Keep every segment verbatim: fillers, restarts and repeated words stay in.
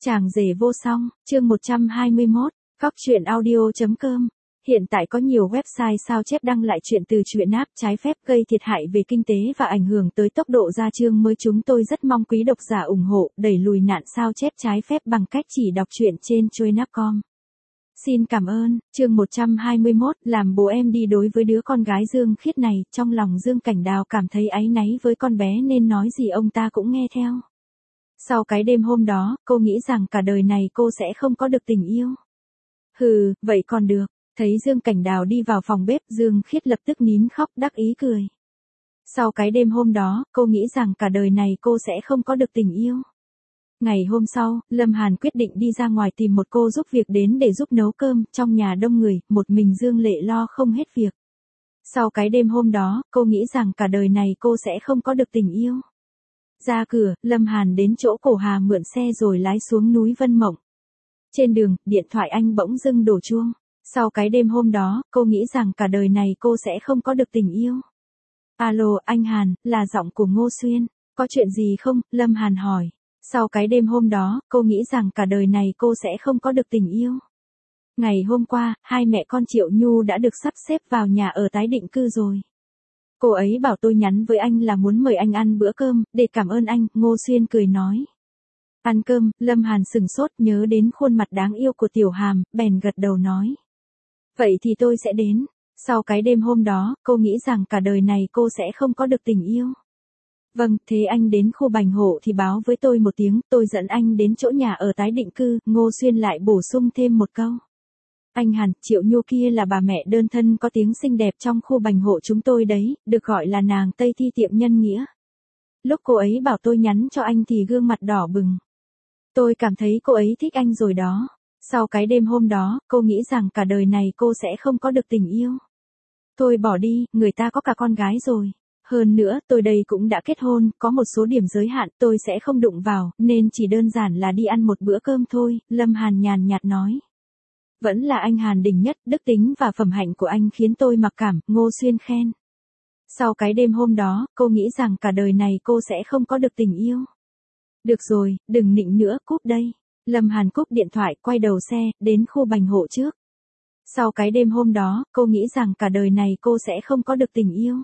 Chàng rể vô song, chương một trăm hai mươi mốt, cóc truyện audio chấm com. Hiện tại có nhiều website sao chép đăng lại chuyện từ truyện app trái phép gây thiệt hại về kinh tế và ảnh hưởng tới tốc độ ra chương mới. Chúng tôi rất mong quý độc giả ủng hộ, đẩy lùi nạn sao chép trái phép bằng cách chỉ đọc truyện trên truyện app chấm com. Xin cảm ơn. Chương một trăm hai mươi mốt, làm bố em đi. Đối với đứa con gái Dương Khiết này, trong lòng Dương Cảnh Đào cảm thấy áy náy với con bé nên nói gì ông ta cũng nghe theo. Sau cái đêm hôm đó, cô nghĩ rằng cả đời này cô sẽ không có được tình yêu. Hừ, vậy còn được. Thấy Dương Cảnh Đào đi vào phòng bếp, Dương Khiết lập tức nín khóc đắc ý cười. Sau cái đêm hôm đó, cô nghĩ rằng cả đời này cô sẽ không có được tình yêu. Ngày hôm sau, Lâm Hàn quyết định đi ra ngoài tìm một cô giúp việc đến để giúp nấu cơm. Trong nhà đông người, một mình Dương Lệ lo không hết việc. Sau cái đêm hôm đó, cô nghĩ rằng cả đời này cô sẽ không có được tình yêu. Ra cửa, Lâm Hàn đến chỗ Cổ Hà mượn xe rồi lái xuống núi Vân Mộng. Trên đường, điện thoại anh bỗng dưng đổ chuông. Sau cái đêm hôm đó, cô nghĩ rằng cả đời này cô sẽ không có được tình yêu. Alo, anh Hàn, là giọng của Ngô Xuyên. Có chuyện gì không? Lâm Hàn hỏi. Sau cái đêm hôm đó, cô nghĩ rằng cả đời này cô sẽ không có được tình yêu. Ngày hôm qua, hai mẹ con Triệu Nhu đã được sắp xếp vào nhà ở tái định cư rồi. Cô ấy bảo tôi nhắn với anh là muốn mời anh ăn bữa cơm, để cảm ơn anh, Ngô Xuyên cười nói. Ăn cơm, Lâm Hàn sừng sốt nhớ đến khuôn mặt đáng yêu của Tiểu Hàm, bèn gật đầu nói. Vậy thì tôi sẽ đến. Sau cái đêm hôm đó, cô nghĩ rằng cả đời này cô sẽ không có được tình yêu. Vâng, thế anh đến khu Bành Hộ thì báo với tôi một tiếng, tôi dẫn anh đến chỗ nhà ở tái định cư. Ngô Xuyên lại bổ sung thêm một câu. Anh Hàn, Triệu Nhu kia là bà mẹ đơn thân có tiếng xinh đẹp trong khu Bành Hộ chúng tôi đấy, được gọi là nàng Tây Thi tiệm nhân nghĩa. Lúc cô ấy bảo tôi nhắn cho anh thì gương mặt đỏ bừng. Tôi cảm thấy cô ấy thích anh rồi đó. Sau cái đêm hôm đó, cô nghĩ rằng cả đời này cô sẽ không có được tình yêu. Thôi bỏ đi, người ta có cả con gái rồi. Hơn nữa, tôi đây cũng đã kết hôn, có một số điểm giới hạn tôi sẽ không đụng vào, nên chỉ đơn giản là đi ăn một bữa cơm thôi, Lâm Hàn nhàn nhạt nói. Vẫn là anh Hàn đỉnh nhất, đức tính và phẩm hạnh của anh khiến tôi mặc cảm, Ngô Xuyên khen. Sau cái đêm hôm đó, cô nghĩ rằng cả đời này cô sẽ không có được tình yêu. Được rồi, đừng nịnh nữa, cúp đây. Lâm Hàn cúp điện thoại, quay đầu xe, đến khu Bành Hộ trước. Sau cái đêm hôm đó, cô nghĩ rằng cả đời này cô sẽ không có được tình yêu.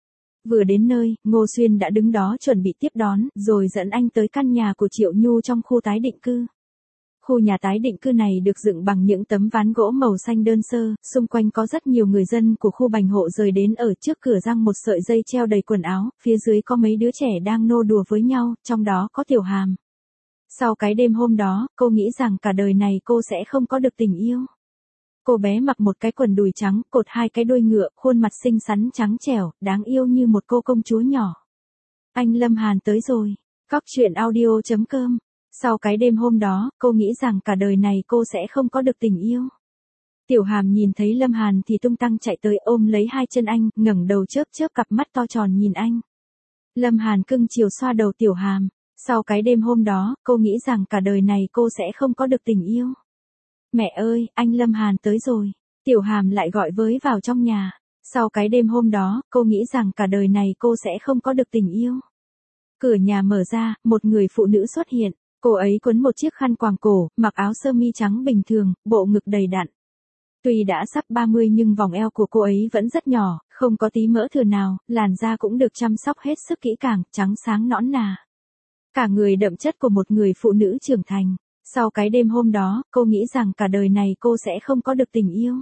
Vừa đến nơi, Ngô Xuyên đã đứng đó chuẩn bị tiếp đón, rồi dẫn anh tới căn nhà của Triệu Nhu trong khu tái định cư. Khu nhà tái định cư này được dựng bằng những tấm ván gỗ màu xanh đơn sơ, xung quanh có rất nhiều người dân của khu Bành Hộ rời đến ở trước cửa răng một sợi dây treo đầy quần áo, phía dưới có mấy đứa trẻ đang nô đùa với nhau, trong đó có Tiểu Hàm. Sau cái đêm hôm đó, cô nghĩ rằng cả đời này cô sẽ không có được tình yêu. Cô bé mặc một cái quần đùi trắng, cột hai cái đuôi ngựa, khuôn mặt xinh xắn trắng trẻo, đáng yêu như một cô công chúa nhỏ. Anh Lâm Hàn tới rồi. Cóc truyện audio chấm com. Sau cái đêm hôm đó, cô nghĩ rằng cả đời này cô sẽ không có được tình yêu. Tiểu Hàm nhìn thấy Lâm Hàn thì tung tăng chạy tới ôm lấy hai chân anh, ngẩng đầu chớp chớp cặp mắt to tròn nhìn anh. Lâm Hàn cưng chiều xoa đầu Tiểu Hàm. Sau cái đêm hôm đó, cô nghĩ rằng cả đời này cô sẽ không có được tình yêu. Mẹ ơi, anh Lâm Hàn tới rồi. Tiểu Hàm lại gọi với vào trong nhà. Sau cái đêm hôm đó, cô nghĩ rằng cả đời này cô sẽ không có được tình yêu. Cửa nhà mở ra, một người phụ nữ xuất hiện. Cô ấy quấn một chiếc khăn quàng cổ, mặc áo sơ mi trắng bình thường, bộ ngực đầy đặn. Tuy đã sắp ba mươi nhưng vòng eo của cô ấy vẫn rất nhỏ, không có tí mỡ thừa nào, làn da cũng được chăm sóc hết sức kỹ càng, trắng sáng nõn nà. Cả người đậm chất của một người phụ nữ trưởng thành. Sau cái đêm hôm đó, cô nghĩ rằng cả đời này cô sẽ không có được tình yêu.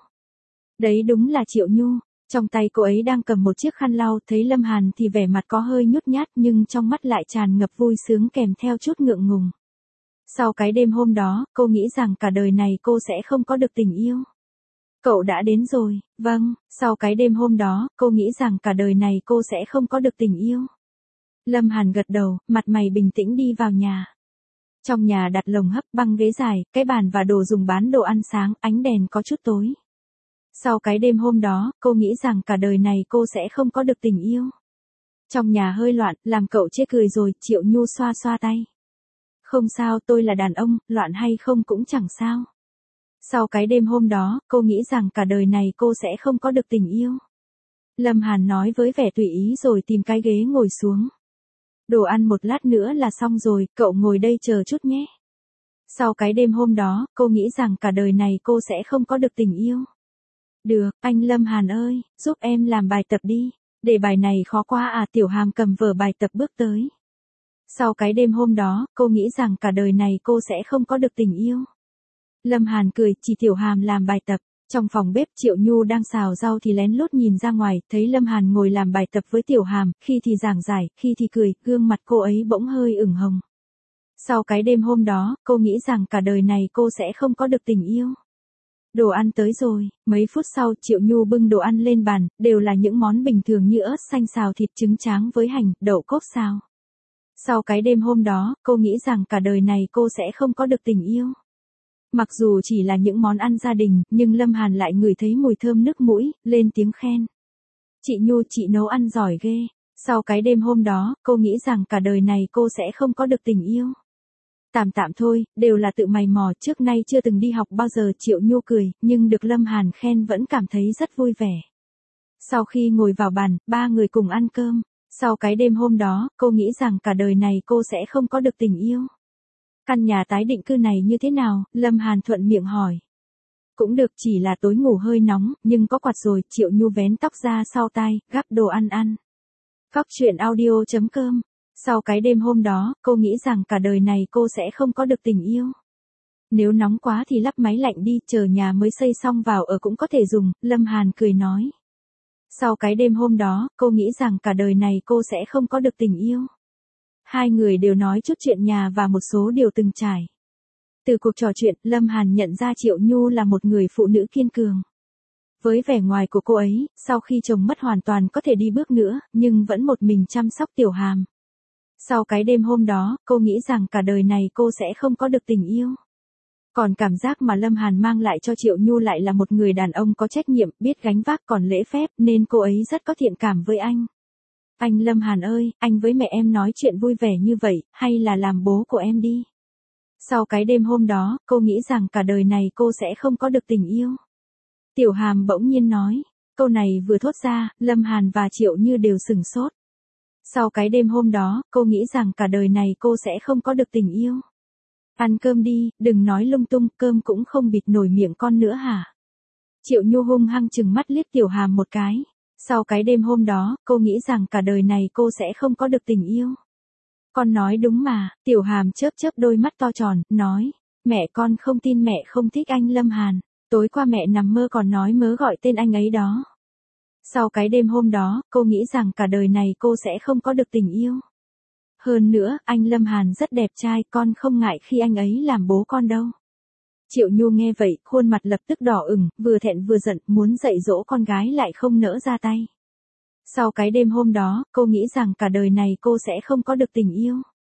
Đấy đúng là Triệu Nhu. Trong tay cô ấy đang cầm một chiếc khăn lau, thấy Lâm Hàn thì vẻ mặt có hơi nhút nhát nhưng trong mắt lại tràn ngập vui sướng kèm theo chút ngượng ngùng. Sau cái đêm hôm đó, cô nghĩ rằng cả đời này cô sẽ không có được tình yêu. Cậu đã đến rồi. Vâng, sau cái đêm hôm đó, cô nghĩ rằng cả đời này cô sẽ không có được tình yêu. Lâm Hàn gật đầu, mặt mày bình tĩnh đi vào nhà. Trong nhà đặt lồng hấp, băng ghế dài, cái bàn và đồ dùng bán đồ ăn sáng, ánh đèn có chút tối. Sau cái đêm hôm đó, cô nghĩ rằng cả đời này cô sẽ không có được tình yêu. Trong nhà hơi loạn, làm cậu chê cười rồi, Triệu Nhu xoa xoa tay. Không sao, tôi là đàn ông, loạn hay không cũng chẳng sao. Sau cái đêm hôm đó, cô nghĩ rằng cả đời này cô sẽ không có được tình yêu. Lâm Hàn nói với vẻ tùy ý rồi tìm cái ghế ngồi xuống. Đồ ăn một lát nữa là xong rồi, cậu ngồi đây chờ chút nhé. Sau cái đêm hôm đó, cô nghĩ rằng cả đời này cô sẽ không có được tình yêu. Được, anh Lâm Hàn ơi, giúp em làm bài tập đi. Đề bài này khó quá à, Tiểu Hàm cầm vở bài tập bước tới. Sau cái đêm hôm đó, cô nghĩ rằng cả đời này cô sẽ không có được tình yêu. Lâm Hàn cười, chỉ Tiểu Hàm làm bài tập. Trong phòng bếp Triệu Nhu đang xào rau thì lén lút nhìn ra ngoài, thấy Lâm Hàn ngồi làm bài tập với Tiểu Hàm, khi thì giảng giải, khi thì cười, gương mặt cô ấy bỗng hơi ửng hồng. Sau cái đêm hôm đó, cô nghĩ rằng cả đời này cô sẽ không có được tình yêu. Đồ ăn tới rồi, mấy phút sau Triệu Nhu bưng đồ ăn lên bàn, đều là những món bình thường như ớt xanh xào thịt trứng tráng với hành, đậu cốp xào. Sau cái đêm hôm đó, cô nghĩ rằng cả đời này cô sẽ không có được tình yêu. Mặc dù chỉ là những món ăn gia đình, nhưng Lâm Hàn lại ngửi thấy mùi thơm nước mũi, lên tiếng khen. Chị Nhu, chị nấu ăn giỏi ghê. Sau cái đêm hôm đó, cô nghĩ rằng cả đời này cô sẽ không có được tình yêu. Tạm tạm thôi, đều là tự mày mò, trước nay chưa từng đi học bao giờ. Triệu Nhu cười, nhưng được Lâm Hàn khen vẫn cảm thấy rất vui vẻ. Sau khi ngồi vào bàn, ba người cùng ăn cơm. Sau cái đêm hôm đó, cô nghĩ rằng cả đời này cô sẽ không có được tình yêu. Căn nhà tái định cư này như thế nào? Lâm Hàn thuận miệng hỏi. Cũng được, chỉ là tối ngủ hơi nóng, nhưng có quạt rồi. Triệu Nhu vén tóc ra sau tai, gắp đồ ăn ăn. Cóc truyện audio chấm com. Sau cái đêm hôm đó, cô nghĩ rằng cả đời này cô sẽ không có được tình yêu. Nếu nóng quá thì lắp máy lạnh đi, chờ nhà mới xây xong vào ở cũng có thể dùng, Lâm Hàn cười nói. Sau cái đêm hôm đó, cô nghĩ rằng cả đời này cô sẽ không có được tình yêu. Hai người đều nói chút chuyện nhà và một số điều từng trải. Từ cuộc trò chuyện, Lâm Hàn nhận ra Triệu Nhu là một người phụ nữ kiên cường. Với vẻ ngoài của cô ấy, sau khi chồng mất hoàn toàn có thể đi bước nữa, nhưng vẫn một mình chăm sóc Tiểu Hàm. Sau cái đêm hôm đó, cô nghĩ rằng cả đời này cô sẽ không có được tình yêu. Còn cảm giác mà Lâm Hàn mang lại cho Triệu Nhu lại là một người đàn ông có trách nhiệm, biết gánh vác còn lễ phép, nên cô ấy rất có thiện cảm với anh. Anh Lâm Hàn ơi, anh với mẹ em nói chuyện vui vẻ như vậy, hay là làm bố của em đi. Sau cái đêm hôm đó, cô nghĩ rằng cả đời này cô sẽ không có được tình yêu. Tiểu Hàm bỗng nhiên nói, câu này vừa thốt ra, Lâm Hàn và Triệu Như đều sửng sốt. Sau cái đêm hôm đó, cô nghĩ rằng cả đời này cô sẽ không có được tình yêu. Ăn cơm đi, đừng nói lung tung, cơm cũng không bịt nổi miệng con nữa hả? Triệu Nhu hung hăng chừng mắt liếc Tiểu Hàm một cái. Sau cái đêm hôm đó, cô nghĩ rằng cả đời này cô sẽ không có được tình yêu. Con nói đúng mà, Tiểu Hàm chớp chớp đôi mắt to tròn, nói, mẹ con không tin mẹ không thích anh Lâm Hàn, tối qua mẹ nằm mơ còn nói mớ gọi tên anh ấy đó. Sau cái đêm hôm đó, cô nghĩ rằng cả đời này cô sẽ không có được tình yêu. Hơn nữa, anh Lâm Hàn rất đẹp trai, con không ngại khi anh ấy làm bố con đâu. Triệu Nhu nghe vậy, khuôn mặt lập tức đỏ ửng, vừa thẹn vừa giận, muốn dạy dỗ con gái lại không nỡ ra tay. Sau cái đêm hôm đó, cô nghĩ rằng cả đời này cô sẽ không có được tình yêu.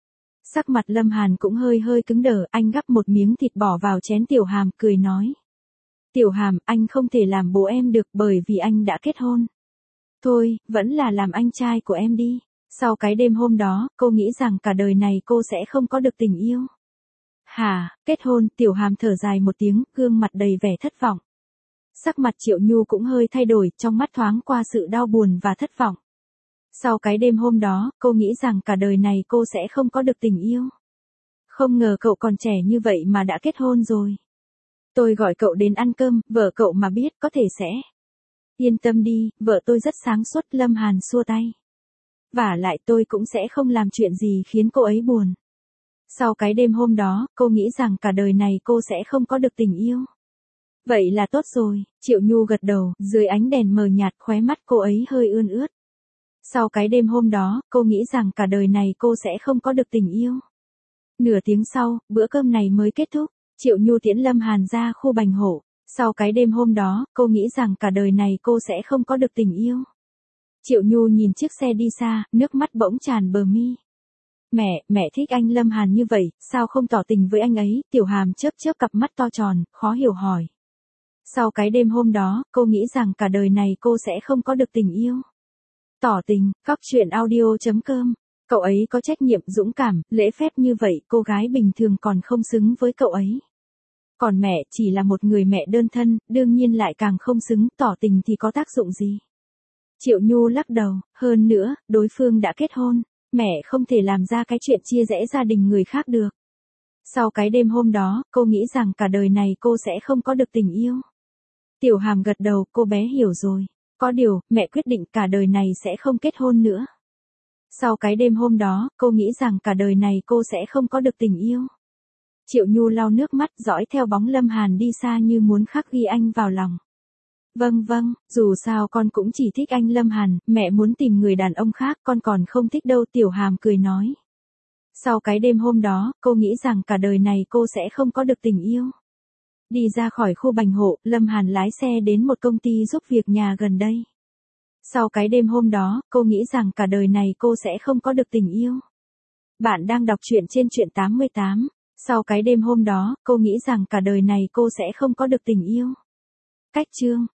Sắc mặt Lâm Hàn cũng hơi hơi cứng đờ, anh gắp một miếng thịt bỏ vào chén Tiểu Hàm, cười nói. Tiểu Hàm, anh không thể làm bố em được bởi vì anh đã kết hôn. Thôi, vẫn là làm anh trai của em đi. Sau cái đêm hôm đó, cô nghĩ rằng cả đời này cô sẽ không có được tình yêu. Hả, kết hôn? Tiểu Hàm thở dài một tiếng, gương mặt đầy vẻ thất vọng. Sắc mặt Triệu Nhu cũng hơi thay đổi, trong mắt thoáng qua sự đau buồn và thất vọng. Sau cái đêm hôm đó, cô nghĩ rằng cả đời này cô sẽ không có được tình yêu. Không ngờ cậu còn trẻ như vậy mà đã kết hôn rồi. Tôi gọi cậu đến ăn cơm, vợ cậu mà biết có thể sẽ. Yên tâm đi, vợ tôi rất sáng suốt, Lâm Hàn xua tay. Vả lại tôi cũng sẽ không làm chuyện gì khiến cô ấy buồn. Sau cái đêm hôm đó, cô nghĩ rằng cả đời này cô sẽ không có được tình yêu. Vậy là tốt rồi, Triệu Nhu gật đầu, dưới ánh đèn mờ nhạt khóe mắt cô ấy hơi ươn ướt. Sau cái đêm hôm đó, cô nghĩ rằng cả đời này cô sẽ không có được tình yêu. Nửa tiếng sau, bữa cơm này mới kết thúc, Triệu Nhu tiễn Lâm Hàn ra khu Bành Hổ. Sau cái đêm hôm đó, cô nghĩ rằng cả đời này cô sẽ không có được tình yêu. Triệu Nhu nhìn chiếc xe đi xa, nước mắt bỗng tràn bờ mi. Mẹ, mẹ thích anh Lâm Hàn như vậy, sao không tỏ tình với anh ấy? Tiểu Hàm chớp chớp cặp mắt to tròn, khó hiểu hỏi. Sau cái đêm hôm đó, cô nghĩ rằng cả đời này cô sẽ không có được tình yêu. Tỏ tình, cóc truyện audio chấm com. Cậu ấy có trách nhiệm, dũng cảm, lễ phép như vậy, cô gái bình thường còn không xứng với cậu ấy. Còn mẹ chỉ là một người mẹ đơn thân, đương nhiên lại càng không xứng, tỏ tình thì có tác dụng gì? Triệu Nhu lắc đầu, hơn nữa, đối phương đã kết hôn, mẹ không thể làm ra cái chuyện chia rẽ gia đình người khác được. Sau cái đêm hôm đó, cô nghĩ rằng cả đời này cô sẽ không có được tình yêu. Tiểu Hàm gật đầu, cô bé hiểu rồi. Có điều, mẹ quyết định cả đời này sẽ không kết hôn nữa. Sau cái đêm hôm đó, cô nghĩ rằng cả đời này cô sẽ không có được tình yêu. Triệu Nhu lau nước mắt dõi theo bóng Lâm Hàn đi xa như muốn khắc ghi anh vào lòng. Vâng vâng, dù sao con cũng chỉ thích anh Lâm Hàn, mẹ muốn tìm người đàn ông khác con còn không thích đâu, Tiểu Hàm cười nói. Sau cái đêm hôm đó, cô nghĩ rằng cả đời này cô sẽ không có được tình yêu. Đi ra khỏi khu bành hộ, Lâm Hàn lái xe đến một công ty giúp việc nhà gần đây. Sau cái đêm hôm đó, cô nghĩ rằng cả đời này cô sẽ không có được tình yêu. Bạn đang đọc truyện trên truyện tám mươi tám. Sau cái đêm hôm đó, cô nghĩ rằng cả đời này cô sẽ không có được tình yêu. Cách chương